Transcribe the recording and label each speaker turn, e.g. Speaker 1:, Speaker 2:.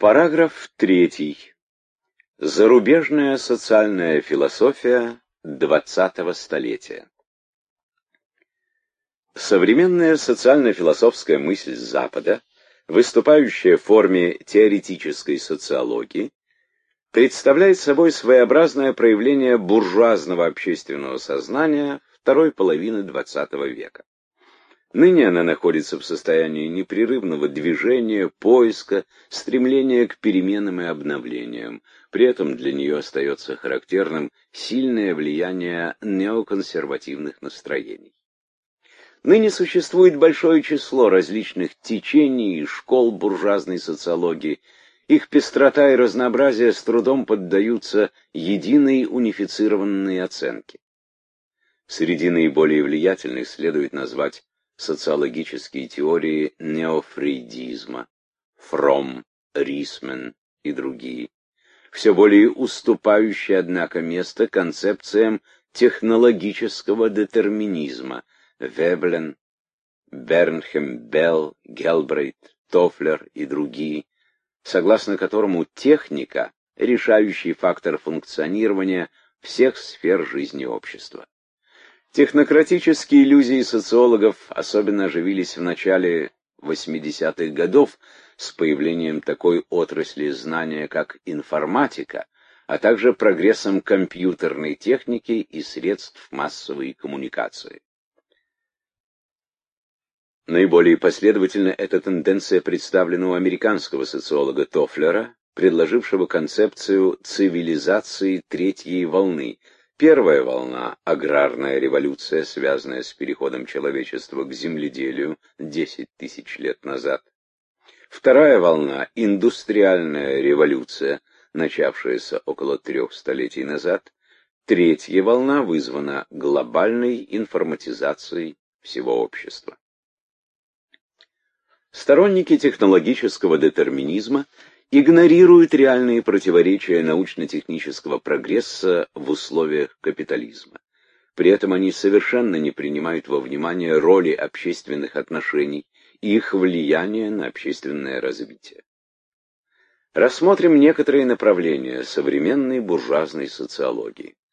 Speaker 1: Параграф 3. Зарубежная социальная философия XX столетия. Современная социально-философская мысль Запада, выступающая в форме теоретической социологии, представляет собой своеобразное проявление буржуазного общественного сознания второй половины XX века. Ныне она находится в состоянии непрерывного движения, поиска, стремления к переменам и обновлениям. При этом для нее остается характерным сильное влияние неоконсервативных настроений. Ныне существует большое число различных течений и школ буржуазной социологии. Их пестрота и разнообразие с трудом поддаются единой унифицированной оценке. Среди наиболее влиятельных следует назвать социологические теории неофрейдизма, Фромм, Рисмен и другие, все более уступающие, однако, место концепциям технологического детерминизма Веблен, Бернхем, Белл, Гелбрейт, Тофлер и другие, согласно которому техника – решающий фактор функционирования всех сфер жизни общества. Технократические иллюзии социологов особенно оживились в начале 80-х годов с появлением такой отрасли знания, как информатика, а также прогрессом компьютерной техники и средств массовой коммуникации. Наиболее последовательно эта тенденция представлена у американского социолога Тофлера, предложившего концепцию цивилизации третьей волны. Первая волна – аграрная революция, связанная с переходом человечества к земледелию 10 тысяч лет назад. Вторая волна – индустриальная революция, начавшаяся около 3 столетий назад. Третья волна вызвана глобальной информатизацией всего общества. Сторонники технологического детерминизма игнорируют реальные противоречия научно-технического прогресса в условиях капитализма. При этом они совершенно не принимают во внимание роли общественных отношений и их влияния на общественное развитие. Рассмотрим некоторые направления современной буржуазной социологии.